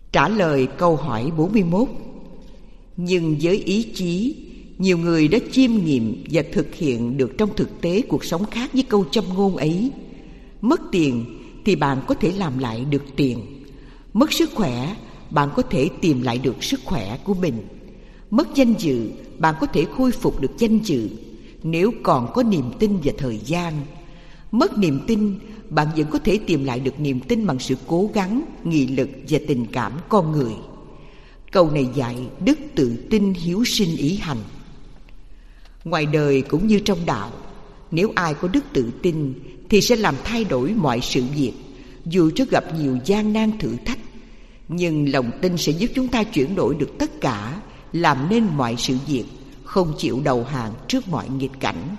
Trả lời câu hỏi 41. Nhưng với ý chí, nhiều người đã chiêm nghiệm và thực hiện được trong thực tế cuộc sống khác với câu châm ngôn ấy. Mất tiền thì bạn có thể làm lại được tiền. Mất sức khỏe, bạn có thể tìm lại được sức khỏe của mình. Mất danh dự, bạn có thể khôi phục được danh dự nếu còn có niềm tin và thời gian. Mất niềm tin, bạn vẫn có thể tìm lại được niềm tin bằng sự cố gắng, nghị lực và tình cảm con người. Câu này dạy đức tự tin hiếu sinh ý hành. Ngoài đời cũng như trong đạo, nếu ai có đức tự tin thì sẽ làm thay đổi mọi sự việc, dù cho gặp nhiều gian nan thử thách. Nhưng lòng tin sẽ giúp chúng ta chuyển đổi được tất cả, làm nên mọi sự việc, không chịu đầu hàng trước mọi nghịch cảnh.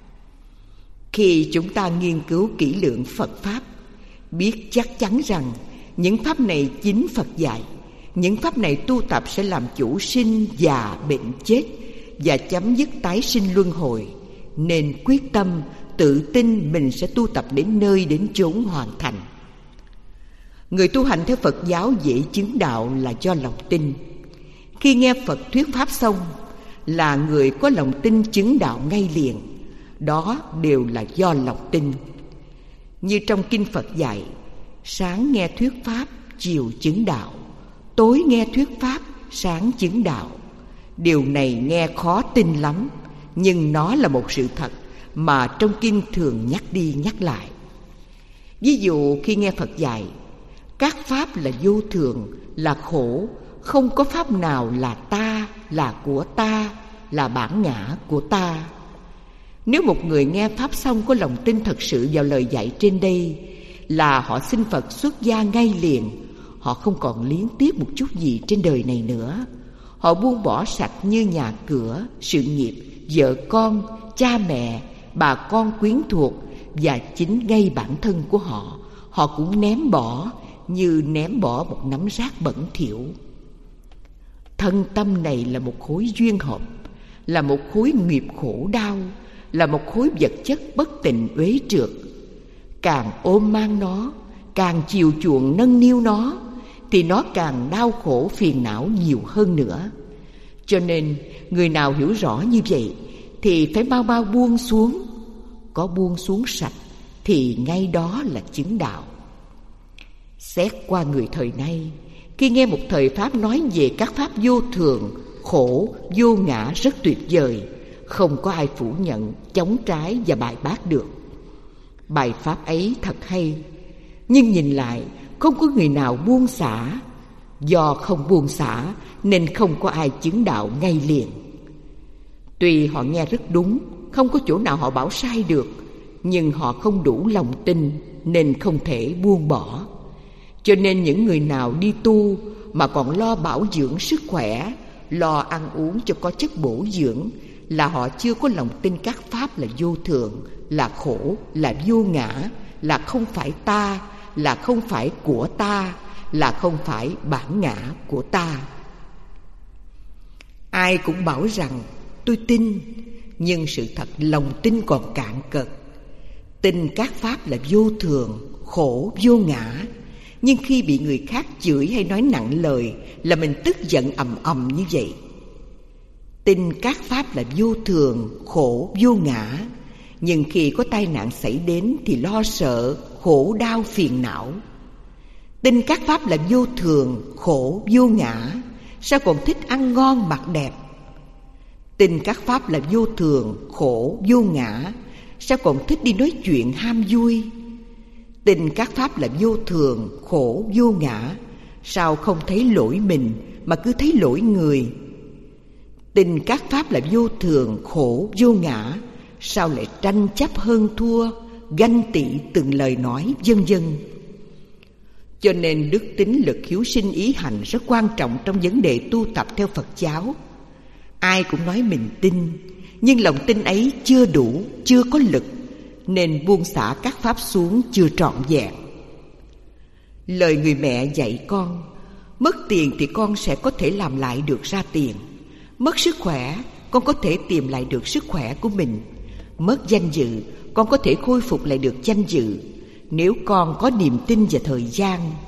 Khi chúng ta nghiên cứu kỹ lưỡng Phật Pháp, biết chắc chắn rằng những Pháp này chính Phật dạy, những Pháp này tu tập sẽ làm chủ sinh, già, bệnh, chết và chấm dứt tái sinh luân hồi, nên quyết tâm, tự tin mình sẽ tu tập đến nơi đến chốn hoàn thành. Người tu hành theo Phật giáo dễ chứng đạo là do lòng tin. Khi nghe Phật thuyết Pháp xong là người có lòng tin chứng đạo ngay liền. Đó đều là do lòng tin. Như trong kinh Phật dạy, sáng nghe thuyết Pháp, chiều chứng đạo. Tối nghe thuyết Pháp, sáng chứng đạo. Điều này nghe khó tin lắm, nhưng nó là một sự thật mà trong kinh thường nhắc đi nhắc lại. Ví dụ khi nghe Phật dạy, các Pháp là vô thường, là khổ, không có Pháp nào là ta, là của ta, là bản ngã của ta. Nếu một người nghe Pháp xong có lòng tin thật sự vào lời dạy trên đây, là họ xin Phật xuất gia ngay liền. Họ không còn liếng tiếc một chút gì trên đời này nữa. Họ buông bỏ sạch như nhà cửa, sự nghiệp, vợ con, cha mẹ, bà con quyến thuộc, và chính ngay bản thân của họ, họ cũng ném bỏ như ném bỏ một nắm rác bẩn thỉu. Thân tâm này là một khối duyên hợp, là một khối nghiệp khổ đau, là một khối vật chất bất tịnh uế trượt. Càng ôm mang nó, càng chiều chuộng nâng niu nó, thì nó càng đau khổ phiền não nhiều hơn nữa. Cho nên người nào hiểu rõ như vậy thì phải mau mau buông xuống. Có buông xuống sạch thì ngay đó là chứng đạo. Xét qua người thời nay, khi nghe một thời Pháp nói về các Pháp vô thường, khổ, vô ngã rất tuyệt vời, không có ai phủ nhận, chống trái và bài bác được. Bài Pháp ấy thật hay, nhưng nhìn lại không có người nào buông xả. Do không buông xả nên không có ai chứng đạo ngay liền. Tuy họ nghe rất đúng, không có chỗ nào họ bảo sai được, nhưng họ không đủ lòng tin nên không thể buông bỏ. Cho nên những người nào đi tu mà còn lo bảo dưỡng sức khỏe, lo ăn uống cho có chất bổ dưỡng, là họ chưa có lòng tin các Pháp là vô thường, là khổ, là vô ngã, là không phải ta, là không phải của ta, là không phải bản ngã của ta. Ai cũng bảo rằng tôi tin, nhưng sự thật lòng tin còn cạn cợt. Tin các Pháp là vô thường, khổ, vô ngã, nhưng khi bị người khác chửi hay nói nặng lời là mình tức giận ầm ầm như vậy. Tin các Pháp là vô thường, khổ, vô ngã, nhưng khi có tai nạn xảy đến thì lo sợ, khổ đau phiền não. Tin các Pháp là vô thường, khổ, vô ngã, sao còn thích ăn ngon mặc đẹp? Tin các Pháp là vô thường, khổ, vô ngã, sao còn thích đi nói chuyện ham vui? Tin các Pháp là vô thường, khổ, vô ngã, sao không thấy lỗi mình mà cứ thấy lỗi người? Tin các Pháp là vô thường, khổ, vô ngã, sao lại tranh chấp hơn thua, ganh tị từng lời nói, vân vân. Cho nên đức tín lực hiếu sinh ý hành rất quan trọng trong vấn đề tu tập theo Phật giáo. Ai cũng nói mình tin, nhưng lòng tin ấy chưa đủ, chưa có lực, nên buông xả các Pháp xuống chưa trọn vẹn. Lời người mẹ dạy con, mất tiền thì con sẽ có thể làm lại được ra tiền. Mất sức khỏe, con có thể tìm lại được sức khỏe của mình. Mất danh dự, con có thể khôi phục lại được danh dự, nếu con có niềm tin và thời gian.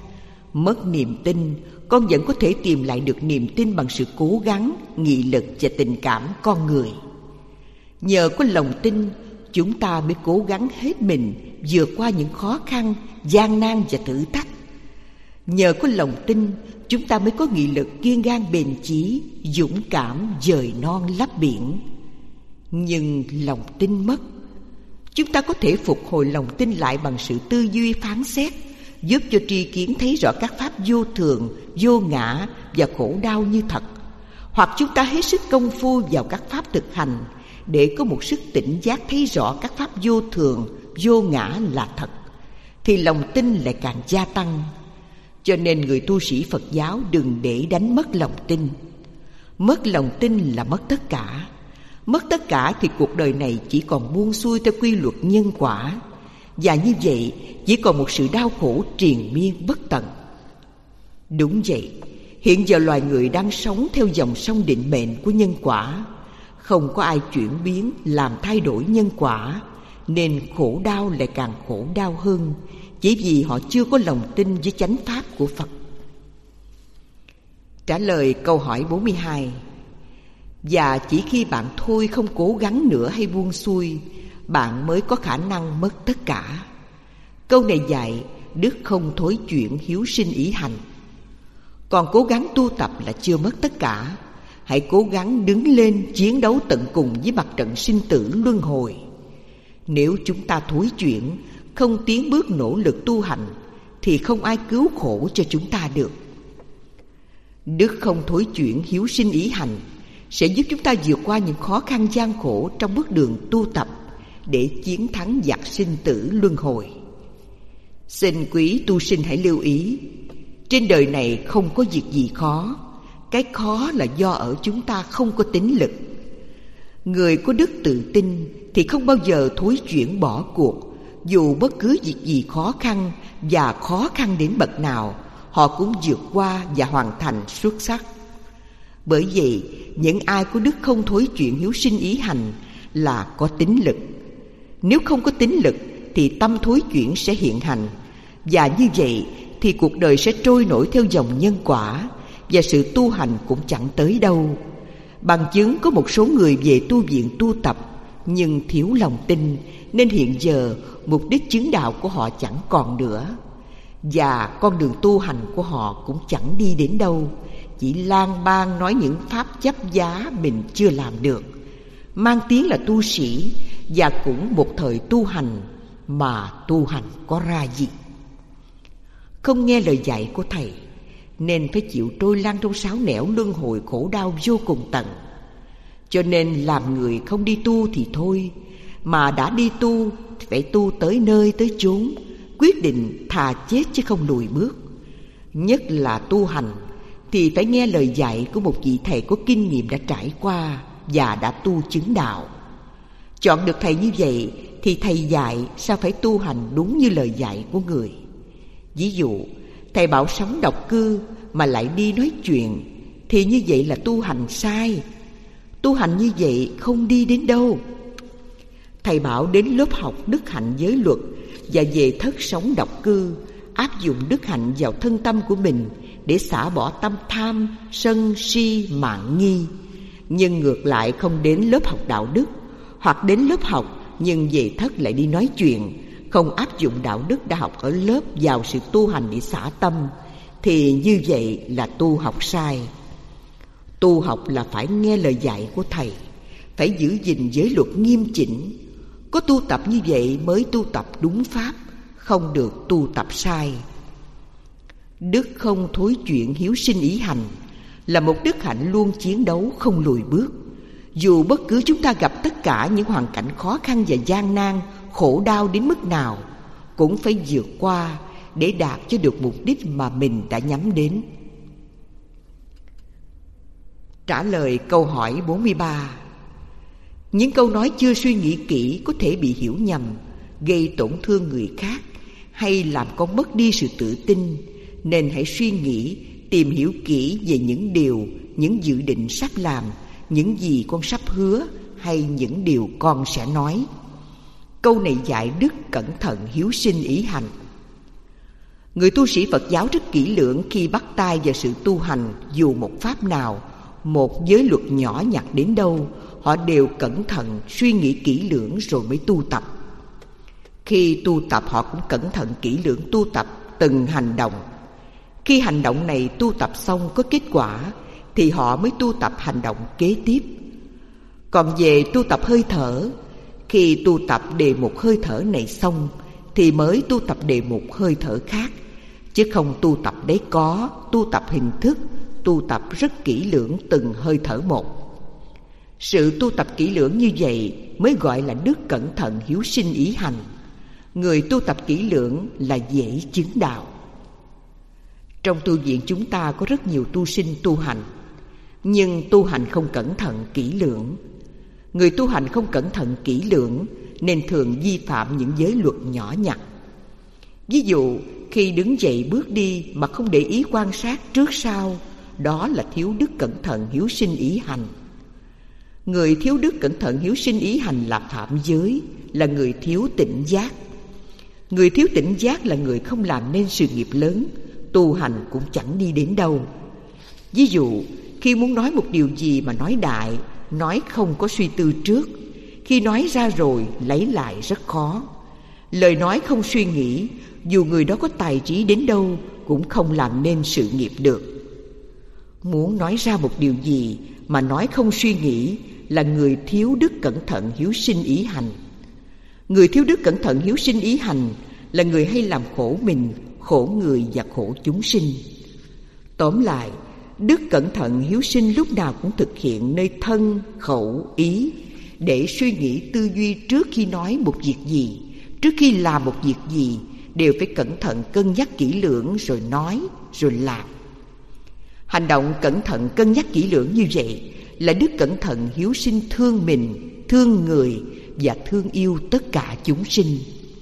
Mất niềm tin, con vẫn có thể tìm lại được niềm tin bằng sự cố gắng, nghị lực và tình cảm con người. Nhờ có lòng tin, chúng ta mới cố gắng hết mình vượt qua những khó khăn, gian nan và thử thách. Nhờ có lòng tin, chúng ta mới có nghị lực kiên gan bền chí, dũng cảm dời non lấp biển. Nhưng lòng tin mất, chúng ta có thể phục hồi lòng tin lại bằng sự tư duy phán xét, giúp cho tri kiến thấy rõ các pháp vô thường, vô ngã và khổ đau như thật. Hoặc chúng ta hết sức công phu vào các pháp thực hành để có một sức tỉnh giác thấy rõ các pháp vô thường, vô ngã là thật, thì lòng tin lại càng gia tăng. Cho nên người tu sĩ Phật giáo đừng để đánh mất lòng tin. Mất lòng tin là mất tất cả. Mất tất cả thì cuộc đời này chỉ còn buông xuôi theo quy luật nhân quả. Và như vậy chỉ còn một sự đau khổ triền miên bất tận. Đúng vậy, hiện giờ loài người đang sống theo dòng sông định mệnh của nhân quả. Không có ai chuyển biến làm thay đổi nhân quả, nên khổ đau lại càng khổ đau hơn, chỉ vì họ chưa có lòng tin với chánh pháp của Phật. Trả lời câu hỏi 42. Và chỉ khi bạn thôi không cố gắng nữa hay buông xuôi, bạn mới có khả năng mất tất cả. Câu này dạy đức không thối chuyển, hiếu sinh ý hành. Còn cố gắng tu tập là chưa mất tất cả. Hãy cố gắng đứng lên chiến đấu tận cùng với mặt trận sinh tử luân hồi. Nếu chúng ta thối chuyển, không tiến bước nỗ lực tu hành, thì không ai cứu khổ cho chúng ta được. Đức không thối chuyển, hiếu sinh ý hành sẽ giúp chúng ta vượt qua những khó khăn gian khổ trong bước đường tu tập để chiến thắng giặc sinh tử luân hồi. Xin quý tu sinh hãy lưu ý, trên đời này không có việc gì khó. Cái khó là do ở chúng ta không có tín lực. Người có đức tự tin thì không bao giờ thối chuyển bỏ cuộc. Dù bất cứ việc gì khó khăn và khó khăn đến bậc nào, họ cũng vượt qua và hoàn thành xuất sắc. Bởi vậy, những ai có đức không thối chuyển, hiếu sinh ý hành là có tín lực. Nếu không có tín lực thì tâm thối chuyển sẽ hiện hành. Và như vậy thì cuộc đời sẽ trôi nổi theo dòng nhân quả, và sự tu hành cũng chẳng tới đâu. Bằng chứng có một số người về tu viện tu tập nhưng thiếu lòng tin, nên hiện giờ mục đích chứng đạo của họ chẳng còn nữa, và con đường tu hành của họ cũng chẳng đi đến đâu. Chỉ lang bang nói những pháp chấp giá mình chưa làm được, mang tiếng là tu sĩ, và cũng một thời tu hành mà tu hành có ra gì. Không nghe lời dạy của thầy nên phải chịu trôi lăn trong sáo nẻo luân hồi khổ đau vô cùng tận. Cho nên làm người không đi tu thì thôi, mà đã đi tu thì phải tu tới nơi tới chốn, quyết định thà chết chứ không lùi bước. Nhất là tu hành thì phải nghe lời dạy của một vị thầy có kinh nghiệm đã trải qua và đã tu chứng đạo. Chọn được thầy như vậy thì thầy dạy sao phải tu hành đúng như lời dạy của người. Ví dụ, thầy bảo sống độc cư mà lại đi nói chuyện thì như vậy là tu hành sai. Tu hành như vậy không đi đến đâu. Thầy bảo đến lớp học đức hạnh giới luật và về thất sống độc cư, áp dụng đức hạnh vào thân tâm của mình để xả bỏ tâm tham, sân, si, mạn nghi. Nhưng ngược lại không đến lớp học đạo đức, hoặc đến lớp học nhưng về thất lại đi nói chuyện, không áp dụng đạo đức đã học ở lớp vào sự tu hành để xả tâm, thì như vậy là tu học sai. Tu học là phải nghe lời dạy của thầy, phải giữ gìn giới luật nghiêm chỉnh. Có tu tập như vậy mới tu tập đúng pháp, không được tu tập sai. Đức không thối chuyển, hiếu sinh ý hành là một đức hạnh luôn chiến đấu không lùi bước. Dù bất cứ chúng ta gặp tất cả những hoàn cảnh khó khăn và gian nan, khổ đau đến mức nào, cũng phải vượt qua để đạt cho được mục đích mà mình đã nhắm đến. Trả lời câu hỏi 43. Những câu nói chưa suy nghĩ kỹ có thể bị hiểu nhầm, gây tổn thương người khác hay làm con mất đi sự tự tin, nên hãy suy nghĩ, tìm hiểu kỹ về những điều, những dự định sắp làm, những gì con sắp hứa hay những điều con sẽ nói. Câu này dạy đức cẩn thận, hiếu sinh ý hành. Người tu sĩ Phật giáo rất kỹ lưỡng khi bắt tay vào sự tu hành. Dù một pháp nào, một giới luật nhỏ nhặt đến đâu, họ đều cẩn thận, suy nghĩ kỹ lưỡng rồi mới tu tập. Khi tu tập họ cũng cẩn thận kỹ lưỡng tu tập từng hành động. Khi hành động này tu tập xong có kết quả thì họ mới tu tập hành động kế tiếp. Còn về tu tập hơi thở, khi tu tập đề mục hơi thở này xong thì mới tu tập đề mục hơi thở khác, chứ không tu tập đấy có, tu tập hình thức, tu tập rất kỹ lưỡng từng hơi thở một. Sự tu tập kỹ lưỡng như vậy mới gọi là đức cẩn thận hiếu sinh ý hành. Người tu tập kỹ lưỡng là dễ chứng đạo. Trong tu viện chúng ta có rất nhiều tu sinh tu hành, nhưng tu hành không cẩn thận kỹ lưỡng. Người tu hành không cẩn thận kỹ lưỡng nên thường vi phạm những giới luật nhỏ nhặt. Ví dụ, khi đứng dậy bước đi mà không để ý quan sát trước sau, đó là thiếu đức cẩn thận hiếu sinh ý hành. Người thiếu đức cẩn thận hiếu sinh ý hành là phạm giới, là người thiếu tỉnh giác. Người thiếu tỉnh giác là người không làm nên sự nghiệp lớn, tu hành cũng chẳng đi đến đâu. Ví dụ, khi muốn nói một điều gì mà nói đại, nói không có suy tư trước, khi nói ra rồi lấy lại rất khó. Lời nói không suy nghĩ, dù người đó có tài trí đến đâu cũng không làm nên sự nghiệp được. Muốn nói ra một điều gì mà nói không suy nghĩ là người thiếu đức cẩn thận hiếu sinh ý hành. Người thiếu đức cẩn thận hiếu sinh ý hành là người hay làm khổ mình, khổ người và khổ chúng sinh. Tóm lại, đức cẩn thận hiếu sinh lúc nào cũng thực hiện nơi thân, khẩu, ý, để suy nghĩ tư duy trước khi nói một việc gì, trước khi làm một việc gì, đều phải cẩn thận cân nhắc kỹ lưỡng rồi nói, rồi làm. Hành động cẩn thận cân nhắc kỹ lưỡng như vậy là đức cẩn thận hiếu sinh thương mình, thương người và thương yêu tất cả chúng sinh.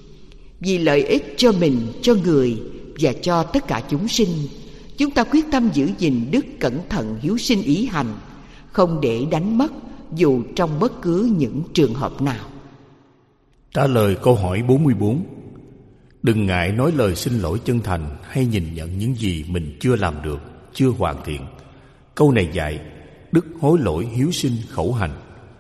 Vì lợi ích cho mình, cho người và cho tất cả chúng sinh, chúng ta quyết tâm giữ gìn đức cẩn thận hiếu sinh ý hành, không để đánh mất dù trong bất cứ những trường hợp nào. Trả lời câu hỏi 44. Đừng ngại nói lời xin lỗi chân thành hay nhìn nhận những gì mình chưa làm được, chưa hoàn thiện. Câu này dạy đức hối lỗi hiếu sinh khẩu hành.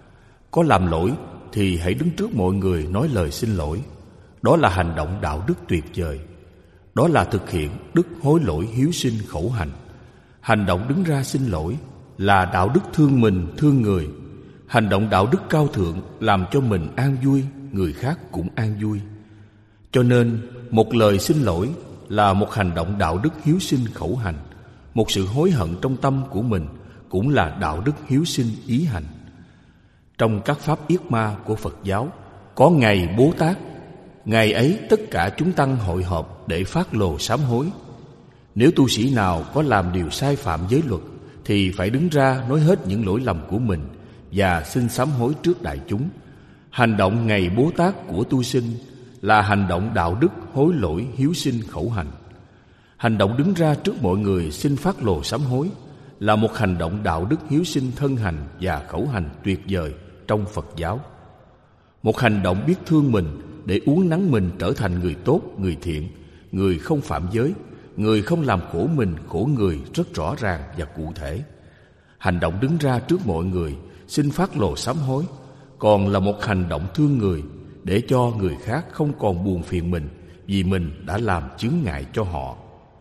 Có làm lỗi thì hãy đứng trước mọi người nói lời xin lỗi. Đó là hành động đạo đức tuyệt vời. Đó là thực hiện đức hối lỗi hiếu sinh khẩu hành. Hành động đứng ra xin lỗi là đạo đức thương mình, thương người. Hành động đạo đức cao thượng làm cho mình an vui, người khác cũng an vui. Cho nên, một lời xin lỗi là một hành động đạo đức hiếu sinh khẩu hành. Một sự hối hận trong tâm của mình cũng là đạo đức hiếu sinh ý hành. Trong các pháp yết ma của Phật giáo có ngày Bố Tát. Ngày ấy tất cả chúng tăng hội họp để phát lồ sám hối. Nếu tu sĩ nào có làm điều sai phạm giới luật thì phải đứng ra nói hết những lỗi lầm của mình và xin sám hối trước đại chúng. Hành động ngày Bố Tát của tu sinh là hành động đạo đức hối lỗi hiếu sinh khẩu hành. Hành động đứng ra trước mọi người xin phát lồ sám hối là một hành động đạo đức hiếu sinh thân hành và khẩu hành tuyệt vời trong Phật giáo. Một hành động biết thương mình để uốn nắn mình trở thành người tốt, người thiện, người không phạm giới, người không làm khổ mình, khổ người rất rõ ràng và cụ thể. Hành động đứng ra trước mọi người xin phát lồ sám hối còn là một hành động thương người để cho người khác không còn buồn phiền mình vì mình đã làm chướng ngại cho họ.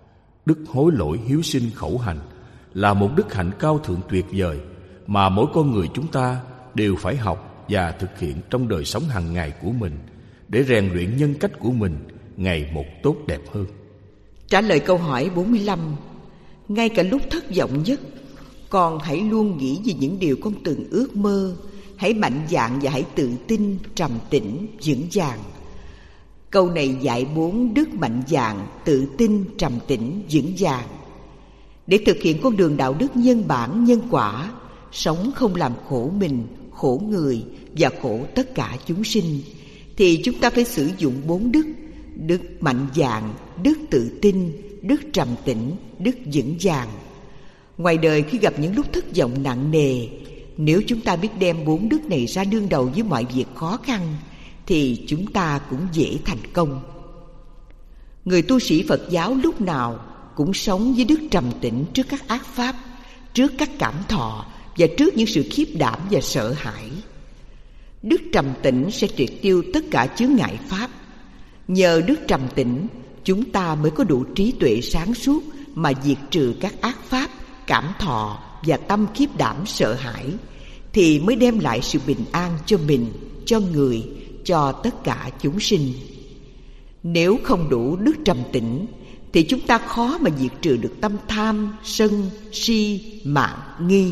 Đức hối lỗi hiếu sinh khẩu hành là một đức hạnh cao thượng tuyệt vời mà mỗi con người chúng ta đều phải học và thực hiện trong đời sống hàng ngày của mình để rèn luyện nhân cách của mình ngày một tốt đẹp hơn. Trả lời câu hỏi 45. Ngay cả lúc thất vọng nhất, con hãy luôn nghĩ về những điều con từng ước mơ. Hãy mạnh dạn và hãy tự tin, trầm tĩnh, vững vàng. Câu này dạy 4 đức mạnh dạn, tự tin, trầm tĩnh, vững vàng. Để thực hiện con đường đạo đức nhân bản, nhân quả, sống không làm khổ mình, khổ người và khổ tất cả chúng sinh, thì chúng ta phải sử dụng 4 đức: đức mạnh dạn, đức tự tin, đức trầm tĩnh, đức vững vàng. Ngoài đời khi gặp những lúc thất vọng nặng nề, nếu chúng ta biết đem 4 đức này ra đương đầu với mọi việc khó khăn thì chúng ta cũng dễ thành công. Người tu sĩ Phật giáo lúc nào cũng sống với đức trầm tĩnh trước các ác pháp, trước các cảm thọ và trước những sự khiếp đảm và sợ hãi. Đức trầm tĩnh sẽ triệt tiêu tất cả chướng ngại pháp. Nhờ đức trầm tĩnh, chúng ta mới có đủ trí tuệ sáng suốt mà diệt trừ các ác pháp, cảm thọ và tâm khiếp đảm sợ hãi, thì mới đem lại sự bình an cho mình, cho người, cho tất cả chúng sinh. Nếu không đủ đức trầm tĩnh thì chúng ta khó mà diệt trừ được tâm tham, sân, si, mạn, nghi.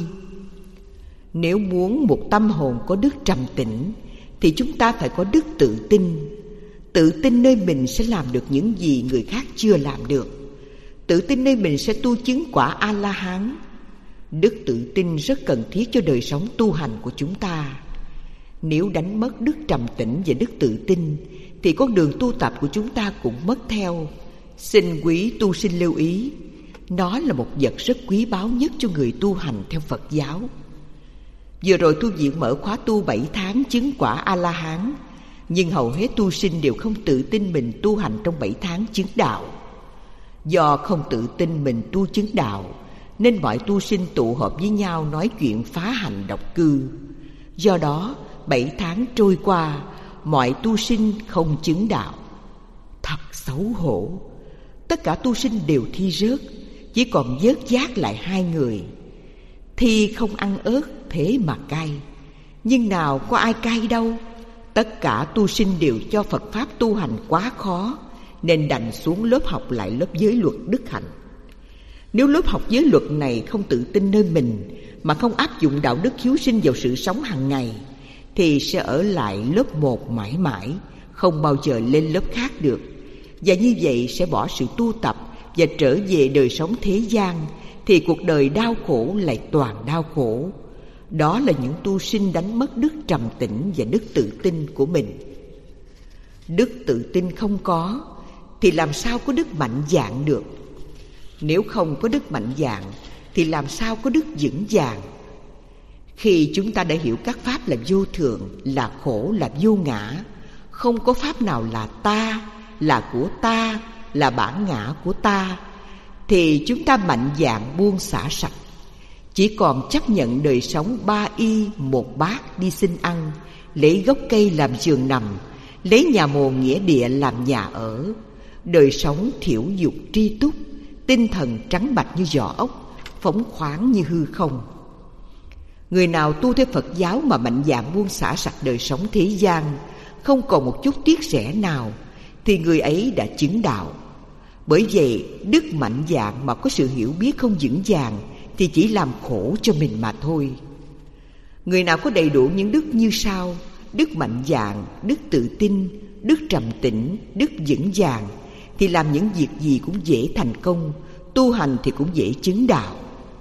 Nếu muốn một tâm hồn có đức trầm tĩnh thì chúng ta phải có đức tự tin. Tự tin nơi mình sẽ làm được những gì người khác chưa làm được. Tự tin nơi mình sẽ tu chứng quả A-la-hán. Đức tự tin rất cần thiết cho đời sống tu hành của chúng ta. Nếu đánh mất đức trầm tĩnh và đức tự tin thì con đường tu tập của chúng ta cũng mất theo. Xin quý tu sinh lưu ý, nó là một vật rất quý báu nhất cho người tu hành theo Phật giáo. Vừa rồi tu viện mở khóa tu 7 tháng chứng quả A-la-hán, nhưng hầu hết tu sinh đều không tự tin mình tu hành trong 7 tháng chứng đạo. Do không tự tin mình tu chứng đạo, nên mọi tu sinh tụ họp với nhau nói chuyện phá hành độc cư. Do đó 7 tháng trôi qua, mọi tu sinh không chứng đạo. Thật xấu hổ. Tất cả tu sinh đều thi rớt, chỉ còn vớt vát lại 2 người. Thi không ăn ớt, thế mà cay. Nhưng nào có ai cay đâu. Tất cả tu sinh đều cho Phật Pháp tu hành quá khó, nên đành xuống lớp học lại lớp giới luật đức hạnh. Nếu lớp học giới luật này không tự tin nơi mình, mà không áp dụng đạo đức hiếu sinh vào sự sống hàng ngày, thì sẽ ở lại lớp 1 mãi mãi, không bao giờ lên lớp khác được. Và như vậy sẽ bỏ sự tu tập và trở về đời sống thế gian, thì cuộc đời đau khổ lại toàn đau khổ. Đó là những tu sinh đánh mất đức trầm tĩnh và đức tự tin của mình. Đức tự tin không có thì làm sao có đức mạnh dạn được? Nếu không có đức mạnh dạn thì làm sao có đức vững vàng? Khi chúng ta đã hiểu các pháp là vô thường, là khổ, là vô ngã, không có pháp nào là ta, là của ta, là bản ngã của ta, thì chúng ta mạnh dạn buông xả sạch. Chỉ còn chấp nhận đời sống 3 y 1 bát đi xin ăn, lấy gốc cây làm giường nằm, lấy nhà mồ nghĩa địa làm nhà ở. Đời sống thiểu dục tri túc, tinh thần trắng bạch như vỏ ốc, phóng khoáng như hư không. Người nào tu theo Phật giáo mà mạnh dạn buông xả sạch đời sống thế gian, không còn một chút tiếc rẻ nào, thì người ấy đã chứng đạo. Bởi vậy, đức mạnh dạn mà có sự hiểu biết không vững vàng thì chỉ làm khổ cho mình mà thôi. Người nào có đầy đủ những đức như sau: đức mạnh dạn, đức tự tin, đức trầm tĩnh, đức vững vàng, thì làm những việc gì cũng dễ thành công, tu hành thì cũng dễ chứng đạo.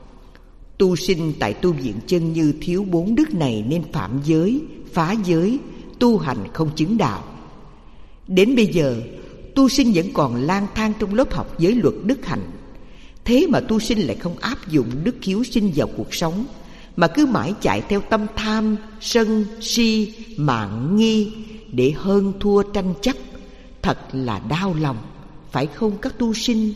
Tu sinh tại tu viện Chân Như thiếu 4 đức này nên phạm giới, phá giới, tu hành không chứng đạo. Đến bây giờ, tu sinh vẫn còn lang thang trong lớp học giới luật đức hạnh. Thế mà tu sinh lại không áp dụng đức hiếu sinh vào cuộc sống, mà cứ mãi chạy theo tâm tham, sân, si, mạn, nghi để hơn thua tranh chấp. Thật là đau lòng, phải không các tu sinh?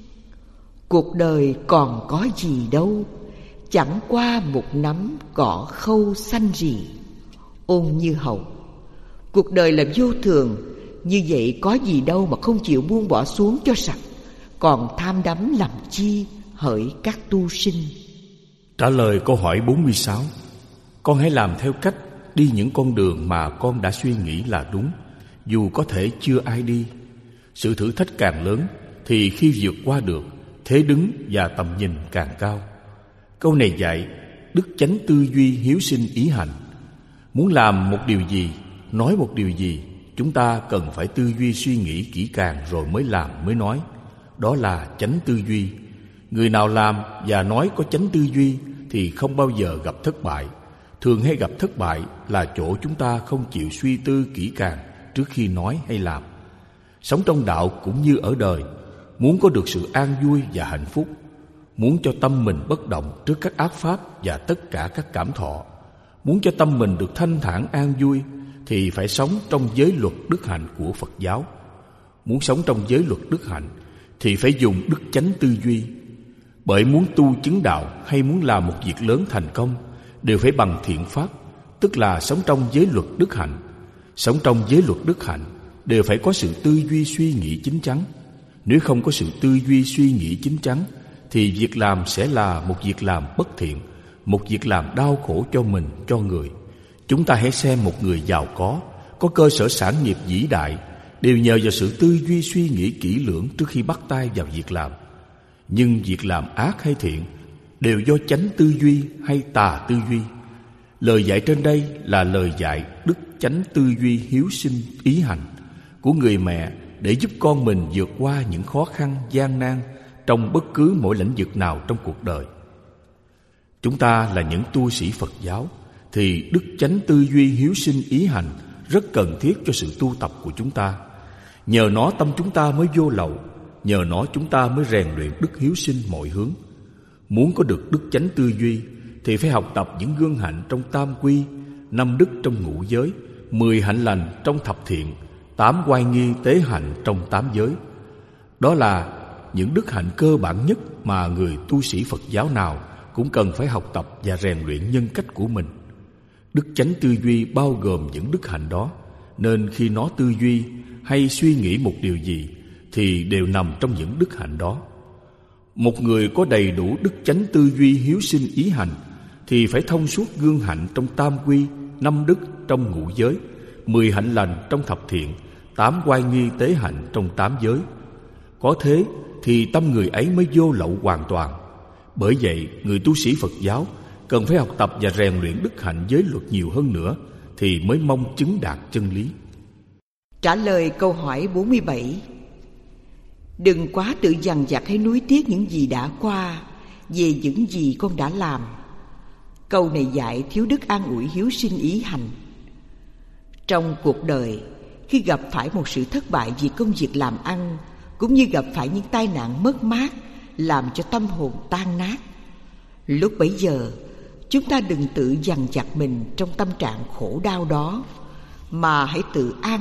Cuộc đời còn có gì đâu, chẳng qua một nắm cỏ khâu xanh rì. Ôn Như Hầu. Cuộc đời là vô thường, như vậy có gì đâu mà không chịu buông bỏ xuống cho sạch. Còn tham đắm làm chi, hỡi các tu sinh? Trả lời câu hỏi 46. Con hãy làm theo cách đi những con đường mà con đã suy nghĩ là đúng, dù có thể chưa ai đi. Sự thử thách càng lớn thì khi vượt qua được, thế đứng và tầm nhìn càng cao. Câu này dạy đức chánh tư duy hiếu sinh ý hành. Muốn làm một điều gì, nói một điều gì, chúng ta cần phải tư duy suy nghĩ kỹ càng rồi mới làm mới nói. Đó là chánh tư duy. Người nào làm và nói có chánh tư duy thì không bao giờ gặp thất bại. Thường hay gặp thất bại là chỗ chúng ta không chịu suy tư kỹ càng trước khi nói hay làm. Sống trong đạo cũng như ở đời, muốn có được sự an vui và hạnh phúc, muốn cho tâm mình bất động trước các ác pháp và tất cả các cảm thọ, muốn cho tâm mình được thanh thản an vui, thì phải sống trong giới luật đức hạnh của Phật giáo. muốn sống trong giới luật đức hạnh thì phải dùng đức chánh tư duy. Bởi muốn tu chứng đạo hay muốn làm một việc lớn thành công đều phải bằng thiện pháp, tức là sống trong giới luật đức hạnh. Sống trong giới luật đức hạnh đều phải có sự tư duy suy nghĩ chín chắn. Nếu không có sự tư duy suy nghĩ chín chắn thì việc làm sẽ là một việc làm bất thiện, một việc làm đau khổ cho mình, cho người. Chúng ta hãy xem một người giàu có cơ sở sản nghiệp vĩ đại, đều nhờ vào sự tư duy suy nghĩ kỹ lưỡng trước khi bắt tay vào việc làm. Nhưng việc làm ác hay thiện đều do chánh tư duy hay tà tư duy. Lời dạy trên đây là lời dạy đức chánh tư duy hiếu sinh ý hành của người mẹ để giúp con mình vượt qua những khó khăn gian nan trong bất cứ mỗi lĩnh vực nào trong cuộc đời. Chúng ta là những tu sĩ Phật giáo thì đức chánh tư duy hiếu sinh ý hành rất cần thiết cho sự tu tập của chúng ta. Nhờ nó tâm chúng ta mới vô lậu, nhờ nó chúng ta mới rèn luyện đức hiếu sinh mọi hướng. Muốn có được đức chánh tư duy thì phải học tập những gương hạnh trong tam quy, 5 đức trong ngũ giới, 10 hạnh lành trong thập thiện, 8 oai nghi tế hạnh trong 8 giới. Đó là những đức hạnh cơ bản nhất mà người tu sĩ Phật giáo nào cũng cần phải học tập và rèn luyện nhân cách của mình. Đức chánh tư duy bao gồm những đức hạnh đó, nên khi nó tư duy hay suy nghĩ một điều gì thì đều nằm trong những đức hạnh đó. Một người có đầy đủ đức chánh tư duy hiếu sinh ý hành thì phải thông suốt gương hạnh trong tam quy, 5 đức trong ngũ giới, 10 hạnh lành trong thập thiện, 8 oai nghi tế hạnh trong 8 giới. Có thế thì tâm người ấy mới vô lậu hoàn toàn. Bởi vậy, người tu sĩ Phật giáo cần phải học tập và rèn luyện đức hạnh giới luật nhiều hơn nữa thì mới mong chứng đạt chân lý. Trả lời câu hỏi 47. Đừng quá tự dằn vặt hay nuối tiếc những gì đã qua về những gì con đã làm. Câu này dạy thiếu đức an ủi hiếu sinh ý hành. Trong cuộc đời, khi gặp phải một sự thất bại vì công việc làm ăn, cũng như gặp phải những tai nạn mất mát làm cho tâm hồn tan nát, lúc bấy giờ chúng ta đừng tự dằn vặt mình trong tâm trạng khổ đau đó, mà hãy tự an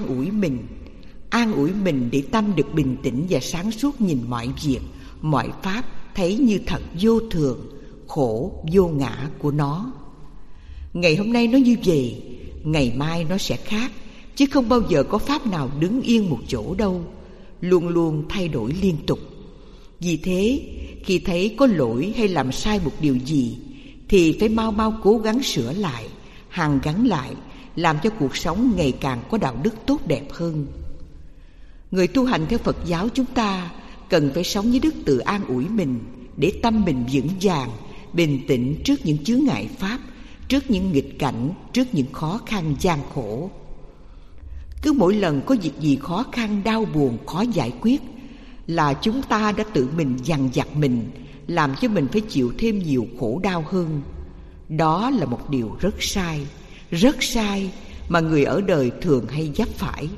ủi mình để tâm được bình tĩnh và sáng suốt nhìn mọi việc, mọi pháp thấy như thật vô thường, khổ vô ngã của nó. Ngày hôm nay nó như vậy, ngày mai nó sẽ khác, chứ không bao giờ có pháp nào đứng yên một chỗ đâu, luôn luôn thay đổi liên tục. Vì thế, khi thấy có lỗi hay làm sai một điều gì thì phải mau mau cố gắng sửa lại, hàn gắn lại, làm cho cuộc sống ngày càng có đạo đức tốt đẹp hơn. Người tu hành theo Phật giáo chúng ta cần phải sống với đức tự an ủi mình để tâm mình vững vàng, bình tĩnh trước những chướng ngại pháp, trước những nghịch cảnh, trước những khó khăn gian khổ. Cứ mỗi lần có việc gì khó khăn, đau buồn, khó giải quyết là chúng ta đã tự mình dằn vặt mình, làm cho mình phải chịu thêm nhiều khổ đau hơn. Đó là một điều rất sai mà người ở đời thường hay vấp phải.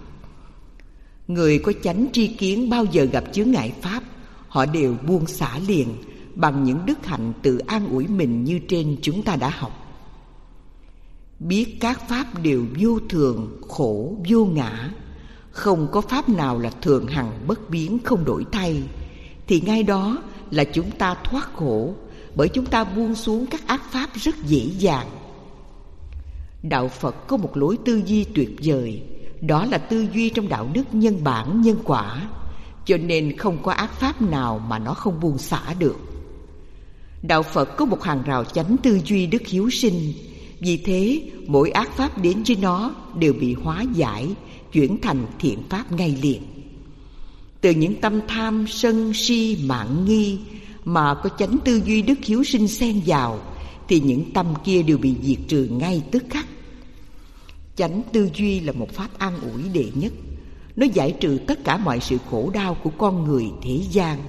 Người có chánh tri kiến bao giờ gặp chướng ngại pháp, họ đều buông xả liền bằng những đức hạnh tự an ủi mình như trên chúng ta đã học. Biết các pháp đều vô thường, khổ, vô ngã, không có pháp nào là thường hằng bất biến không đổi thay, thì ngay đó là chúng ta thoát khổ, bởi chúng ta buông xuống các ác pháp rất dễ dàng. Đạo Phật có một lối tư duy tuyệt vời, đó là tư duy trong đạo đức nhân bản nhân quả, cho nên không có ác pháp nào mà nó không buông xả được. Đạo Phật có một hàng rào chánh tư duy đức hiếu sinh, vì thế mỗi ác pháp đến với nó đều bị hóa giải, chuyển thành thiện pháp ngay liền. Từ những tâm tham, sân, si, mạn nghi mà có chánh tư duy đức hiếu sinh xen vào, thì những tâm kia đều bị diệt trừ ngay tức khắc. Chánh tư duy là một pháp an ủi đệ nhất. Nó giải trừ tất cả mọi sự khổ đau của con người thế gian.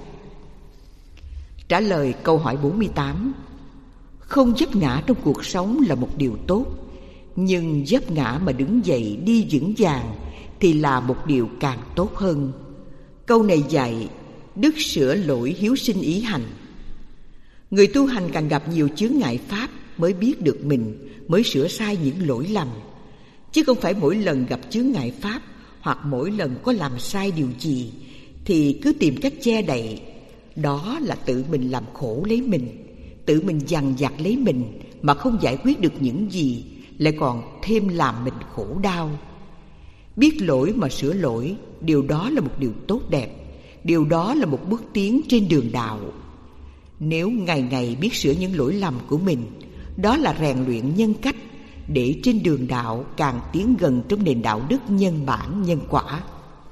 Trả lời câu hỏi 48. Không vấp ngã trong cuộc sống là một điều tốt, nhưng vấp ngã mà đứng dậy đi vững vàng thì là một điều càng tốt hơn. Câu này dạy đức sửa lỗi hiếu sinh ý hành. Người tu hành càng gặp nhiều chướng ngại pháp mới biết được mình, mới sửa sai những lỗi lầm, chứ không phải mỗi lần gặp chướng ngại pháp hoặc mỗi lần có làm sai điều gì thì cứ tìm cách che đậy. Đó là tự mình làm khổ lấy mình, tự mình dằn vặt lấy mình mà không giải quyết được những gì, lại còn thêm làm mình khổ đau. Biết lỗi mà sửa lỗi, điều đó là một điều tốt đẹp. Điều đó là một bước tiến trên đường đạo. Nếu ngày ngày biết sửa những lỗi lầm của mình, đó là rèn luyện nhân cách để trên đường đạo càng tiến gần trong nền đạo đức nhân bản nhân quả.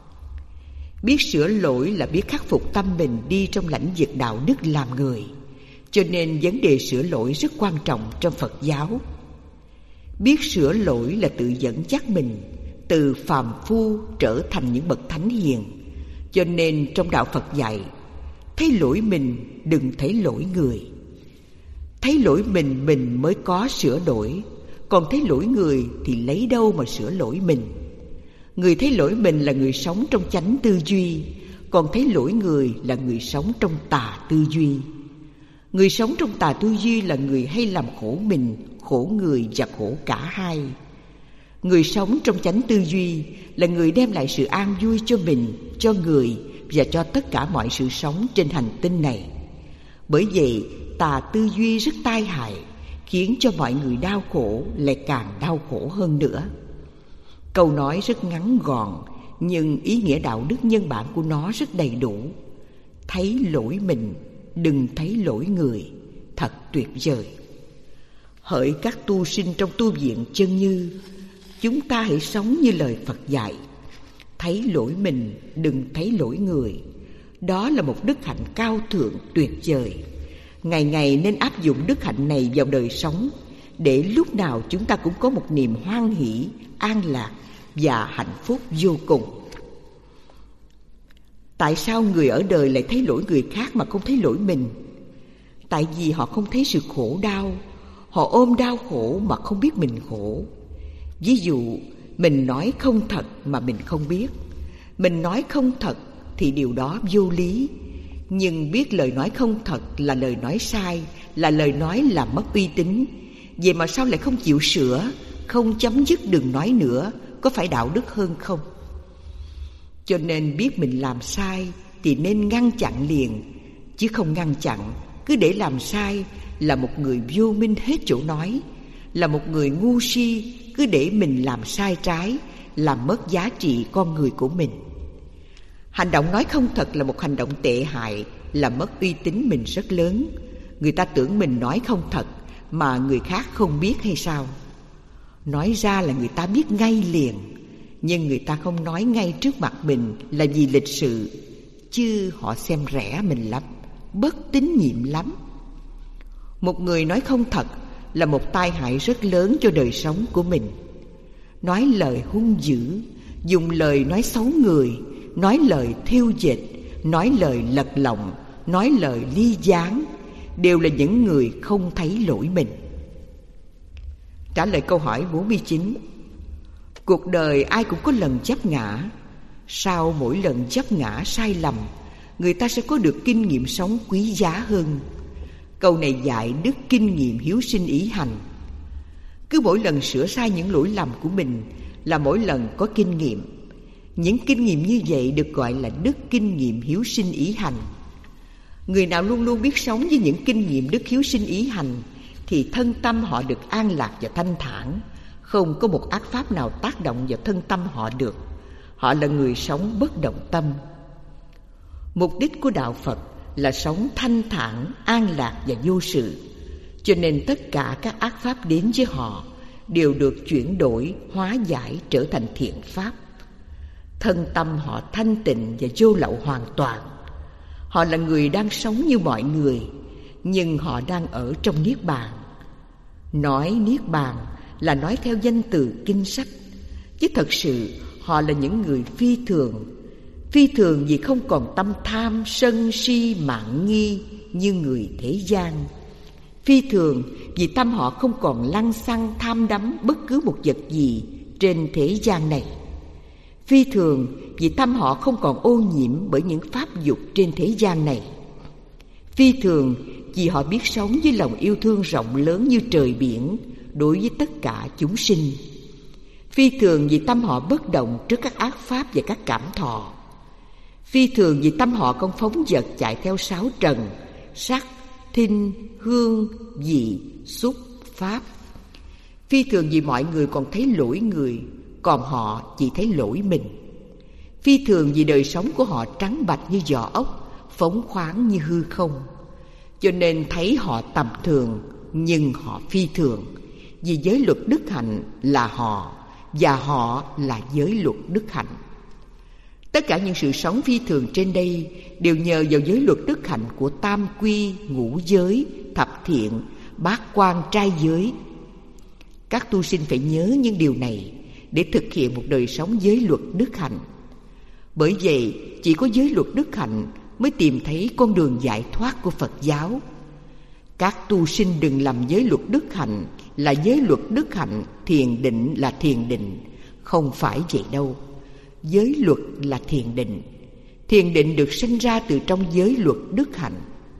Biết sửa lỗi là biết khắc phục tâm mình đi trong lãnh vực đạo đức làm người. Cho nên vấn đề sửa lỗi rất quan trọng trong Phật giáo. Biết sửa lỗi là tự dẫn dắt mình từ phàm phu trở thành những bậc thánh hiền. Cho nên trong đạo Phật dạy, thấy lỗi mình đừng thấy lỗi người. Thấy lỗi mình mới có sửa đổi, còn thấy lỗi người thì lấy đâu mà sửa lỗi mình. Người thấy lỗi mình là người sống trong chánh tư duy, còn thấy lỗi người là người sống trong tà tư duy. Người sống trong tà tư duy là người hay làm khổ mình, khổ người và khổ cả hai. Người sống trong chánh tư duy là người đem lại sự an vui cho mình, cho người và cho tất cả mọi sự sống trên hành tinh này. Bởi vậy tà tư duy rất tai hại, khiến cho mọi người đau khổ, lại càng đau khổ hơn nữa. Câu nói rất ngắn gọn, nhưng ý nghĩa đạo đức nhân bản của nó rất đầy đủ. Thấy lỗi mình, đừng thấy lỗi người. Thật tuyệt vời. Hỡi các tu sinh trong tu viện Chân Như, chúng ta hãy sống như lời Phật dạy. Thấy lỗi mình, đừng thấy lỗi người. Đó là một đức hạnh cao thượng tuyệt vời. Ngày ngày nên áp dụng đức hạnh này vào đời sống, để lúc nào chúng ta cũng có một niềm hoan hỷ, an lạc và hạnh phúc vô cùng. Tại sao người ở đời lại thấy lỗi người khác mà không thấy lỗi mình? Tại vì họ không thấy sự khổ đau. Họ ôm đau khổ mà không biết mình khổ. Ví dụ, mình nói không thật mà mình không biết. Mình nói không thật thì điều đó vô lý. Nhưng biết lời nói không thật là lời nói sai, là lời nói làm mất uy tín. Vậy mà sao lại không chịu sửa, không chấm dứt đừng nói nữa, có phải đạo đức hơn không? Cho nên biết mình làm sai thì nên ngăn chặn liền, chứ không ngăn chặn, cứ để làm sai là một người vô minh hết chỗ nói, là một người ngu si, cứ để mình làm sai trái, làm mất giá trị con người của mình. Hành động nói không thật là một hành động tệ hại, làm mất uy tín mình rất lớn. Người ta tưởng mình nói không thật mà người khác không biết hay sao? Nói ra là người ta biết ngay liền, nhưng người ta không nói ngay trước mặt mình là vì lịch sự, chứ họ xem rẻ mình lắm, bất tín nhiệm lắm. Một người nói không thật là một tai hại rất lớn cho đời sống của mình. Nói lời hung dữ, dùng lời nói xấu người, nói lời thêu dệt, nói lời lật lọng, nói lời ly gián, đều là những người không thấy lỗi mình. Trả lời câu hỏi 49. Cuộc đời ai cũng có lần vấp ngã. Sau mỗi lần vấp ngã sai lầm, người ta sẽ có được kinh nghiệm sống quý giá hơn. Câu này dạy đức kinh nghiệm hiếu sinh ý hành. Cứ mỗi lần sửa sai những lỗi lầm của mình là mỗi lần có kinh nghiệm. Những kinh nghiệm như vậy được gọi là đức kinh nghiệm hiếu sinh ý hành. Người nào luôn luôn biết sống với những kinh nghiệm đức hiếu sinh ý hành thì thân tâm họ được an lạc và thanh thản, không có một ác pháp nào tác động vào thân tâm họ được. Họ là người sống bất động tâm. Mục đích của đạo Phật là sống thanh thản, an lạc và vô sự. Cho nên tất cả các ác pháp đến với họ đều được chuyển đổi, hóa giải trở thành thiện pháp. Thân tâm họ thanh tịnh và vô lậu hoàn toàn. Họ là người đang sống như mọi người, nhưng họ đang ở trong Niết Bàn. Nói Niết Bàn là nói theo danh từ kinh sách, chứ thật sự họ là những người phi thường. Phi thường vì không còn tâm tham, sân si, mạn nghi như người thế gian. Phi thường vì tâm họ không còn lăng xăng tham đắm bất cứ một vật gì trên thế gian này. Phi thường vì tâm họ không còn ô nhiễm bởi những pháp dục trên thế gian này. Phi thường vì họ biết sống với lòng yêu thương rộng lớn như trời biển đối với tất cả chúng sinh. Phi thường vì tâm họ bất động trước các ác pháp và các cảm thọ. Phi thường vì tâm họ không phóng dật chạy theo sáu trần: sắc, thinh, hương, vị, xúc, pháp. Phi thường vì mọi người còn thấy lỗi người, còn họ chỉ thấy lỗi mình. Phi thường vì đời sống của họ trắng bạch như vỏ ốc, phóng khoáng như hư không. Cho nên thấy họ tầm thường, nhưng họ phi thường. Vì giới luật đức hạnh là họ, và họ là giới luật đức hạnh. Tất cả những sự sống phi thường trên đây đều nhờ vào giới luật đức hạnh của tam quy, ngũ giới, thập thiện, bát quan trai giới. Các tu sinh phải nhớ những điều này để thực hiện một đời sống giới luật đức hạnh. Bởi vậy, chỉ có giới luật đức hạnh mới tìm thấy con đường giải thoát của Phật giáo. Các tu sinh đừng làm giới luật đức hạnh là giới luật đức hạnh, thiền định là thiền định. Không phải vậy đâu. Giới luật là thiền định. Thiền định được sinh ra từ trong giới luật đức hạnh.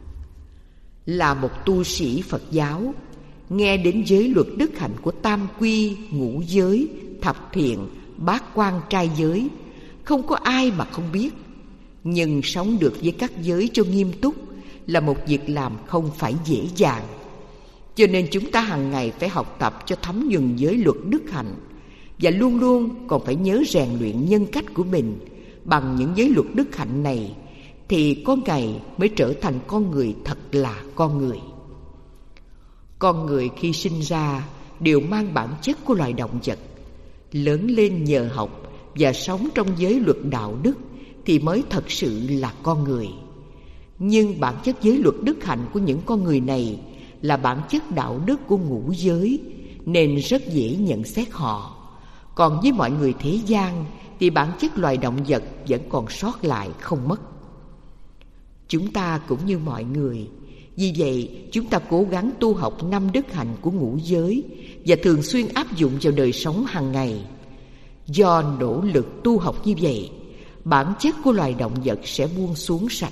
Là một tu sĩ Phật giáo, nghe đến giới luật đức hạnh của tam quy, ngũ giới, thập thiện, bát quan trai giới, không có ai mà không biết. Nhưng sống được với các giới cho nghiêm túc là một việc làm không phải dễ dàng. Cho nên chúng ta hàng ngày phải học tập cho thấm nhuần giới luật đức hạnh, và luôn luôn còn phải nhớ rèn luyện nhân cách của mình bằng những giới luật đức hạnh này, thì có ngày mới trở thành con người thật là con người. Con người khi sinh ra đều mang bản chất của loài động vật. Lớn lên nhờ học và sống trong giới luật đạo đức thì mới thật sự là con người. Nhưng bản chất giới luật đức hạnh của những con người này là bản chất đạo đức của ngũ giới, nên rất dễ nhận xét họ. Còn với mọi người thế gian thì bản chất loài động vật vẫn còn sót lại không mất. Chúng ta cũng như mọi người, vì vậy chúng ta cố gắng tu học 5 đức hạnh của ngũ giới và thường xuyên áp dụng vào đời sống hàng ngày. Do nỗ lực tu học như vậy, bản chất của loài động vật sẽ buông xuống sạch.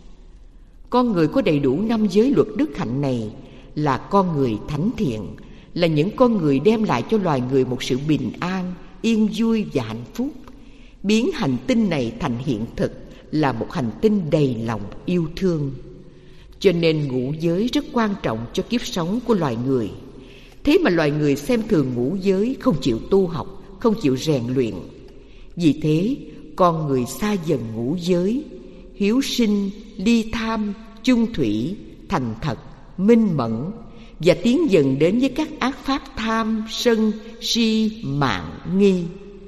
Con người có đầy đủ 5 giới luật đức hạnh này là con người thánh thiện, là những con người đem lại cho loài người một sự bình an, yên vui và hạnh phúc. Biến hành tinh này thành hiện thực là một hành tinh đầy lòng yêu thương. Cho nên ngũ giới rất quan trọng cho kiếp sống của loài người. Thế mà loài người xem thường ngũ giới, không chịu tu học, không chịu rèn luyện. Vì thế, con người xa dần ngũ giới: hiếu sinh, ly tham, chung thủy, thành thật, minh mẫn, và tiến dần đến với các ác pháp tham, sân, si, mạn, nghi.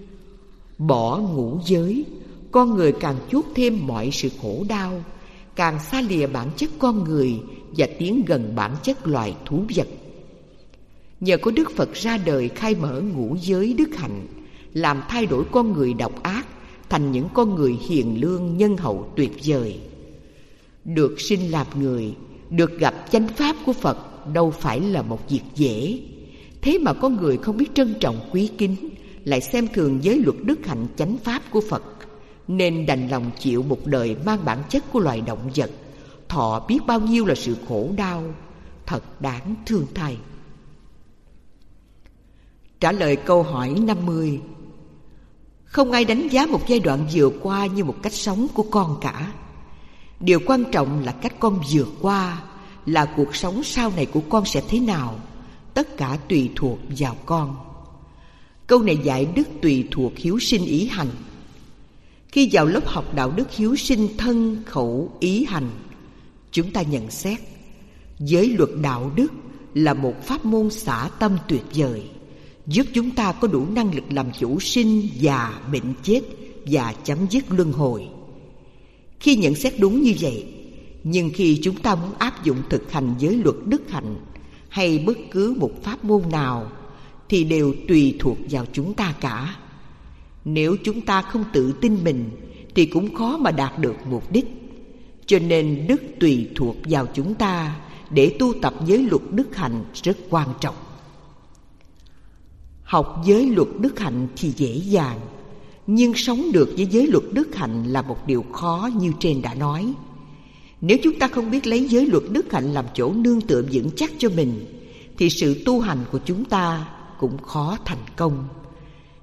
Bỏ ngũ giới, con người càng chuốc thêm mọi sự khổ đau, càng xa lìa bản chất con người và tiến gần bản chất loài thú vật. Nhờ có Đức Phật ra đời khai mở ngũ giới đức hạnh, làm thay đổi con người độc ác thành những con người hiền lương, nhân hậu tuyệt vời. Được sinh làm người, được gặp chánh pháp của Phật đâu phải là một việc dễ. Thế mà có người không biết trân trọng quý kính, lại xem thường giới luật đức hạnh chánh pháp của Phật, nên đành lòng chịu một đời mang bản chất của loài động vật, thọ biết bao nhiêu là sự khổ đau. Thật đáng thương thay. Trả lời câu hỏi 50. Không ai đánh giá một giai đoạn vừa qua như một cách sống của con cả. Điều quan trọng là cách con vượt qua, là cuộc sống sau này của con sẽ thế nào. Tất cả tùy thuộc vào con. Câu này dạy đức tùy thuộc hiếu sinh ý hành. Khi vào lớp học đạo đức hiếu sinh thân, khẩu, ý, hành, chúng ta nhận xét giới luật đạo đức là một pháp môn xả tâm tuyệt vời, giúp chúng ta có đủ năng lực làm chủ sinh, già, bệnh chết và chấm dứt luân hồi. Khi nhận xét đúng như vậy, nhưng khi chúng ta muốn áp dụng thực hành giới luật đức hạnh hay bất cứ một pháp môn nào thì đều tùy thuộc vào chúng ta cả. Nếu chúng ta không tự tin mình thì cũng khó mà đạt được mục đích. Cho nên đức tùy thuộc vào chúng ta để tu tập giới luật đức hạnh rất quan trọng. Học giới luật đức hạnh thì dễ dàng, nhưng sống được với giới luật đức hạnh là một điều khó như trên đã nói. Nếu chúng ta không biết lấy giới luật đức hạnh làm chỗ nương tựa vững chắc cho mình, thì sự tu hành của chúng ta cũng khó thành công.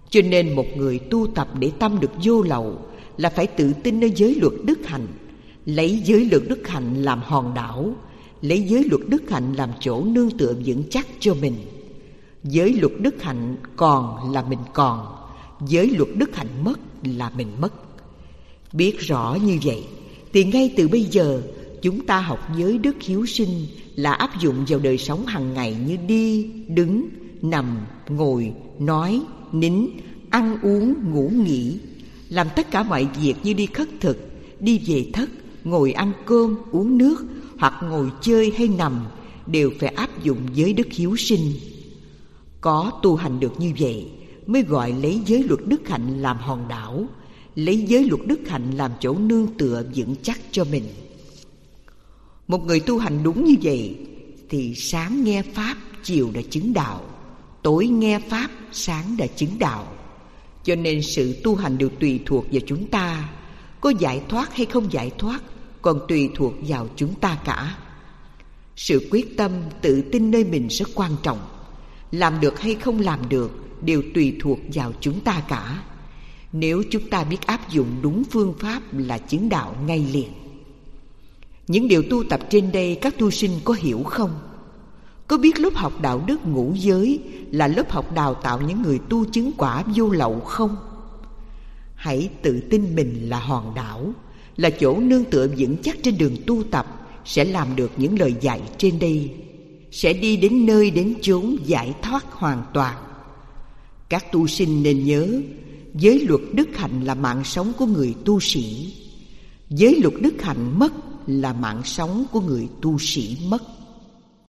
Cho nên một người tu tập để tâm được vô lậu là phải tự tin nơi giới luật đức hạnh, lấy giới luật đức hạnh làm hòn đảo, lấy giới luật đức hạnh làm chỗ nương tựa vững chắc cho mình. Giới luật đức hạnh còn là mình còn, giới luật đức hạnh mất là mình mất. Biết rõ như vậy thì ngay từ bây giờ chúng ta học giới đức hiếu sinh là áp dụng vào đời sống hàng ngày như đi, đứng, nằm, ngồi, nói, nín, ăn uống, ngủ nghỉ, làm tất cả mọi việc như đi khất thực, đi về thất, ngồi ăn cơm, uống nước hoặc ngồi chơi hay nằm đều phải áp dụng giới đức hiếu sinh. Có tu hành được như vậy mới gọi lấy giới luật đức hạnh làm hòn đảo, lấy giới luật đức hạnh làm chỗ nương tựa vững chắc cho mình. Một người tu hành đúng như vậy thì sáng nghe pháp, chiều đã chứng đạo, tối nghe pháp, sáng đã chứng đạo. Cho nên sự tu hành đều tùy thuộc vào chúng ta, có giải thoát hay không giải thoát còn tùy thuộc vào chúng ta cả. Sự quyết tâm, tự tin nơi mình rất quan trọng. Làm được hay không làm được đều tùy thuộc vào chúng ta cả. Nếu chúng ta biết áp dụng đúng phương pháp là chứng đạo ngay liền. Những điều tu tập trên đây các tu sinh có hiểu không? Có biết lớp học đạo đức ngũ giới là lớp học đào tạo những người tu chứng quả vô lậu không? Hãy tự tin mình là hòn đảo, là chỗ nương tựa vững chắc trên đường tu tập, sẽ làm được những lời dạy trên đây, sẽ đi đến nơi đến chốn giải thoát hoàn toàn. Các tu sinh nên nhớ, giới luật đức hạnh là mạng sống của người tu sĩ. Giới luật đức hạnh mất là mạng sống của người tu sĩ mất.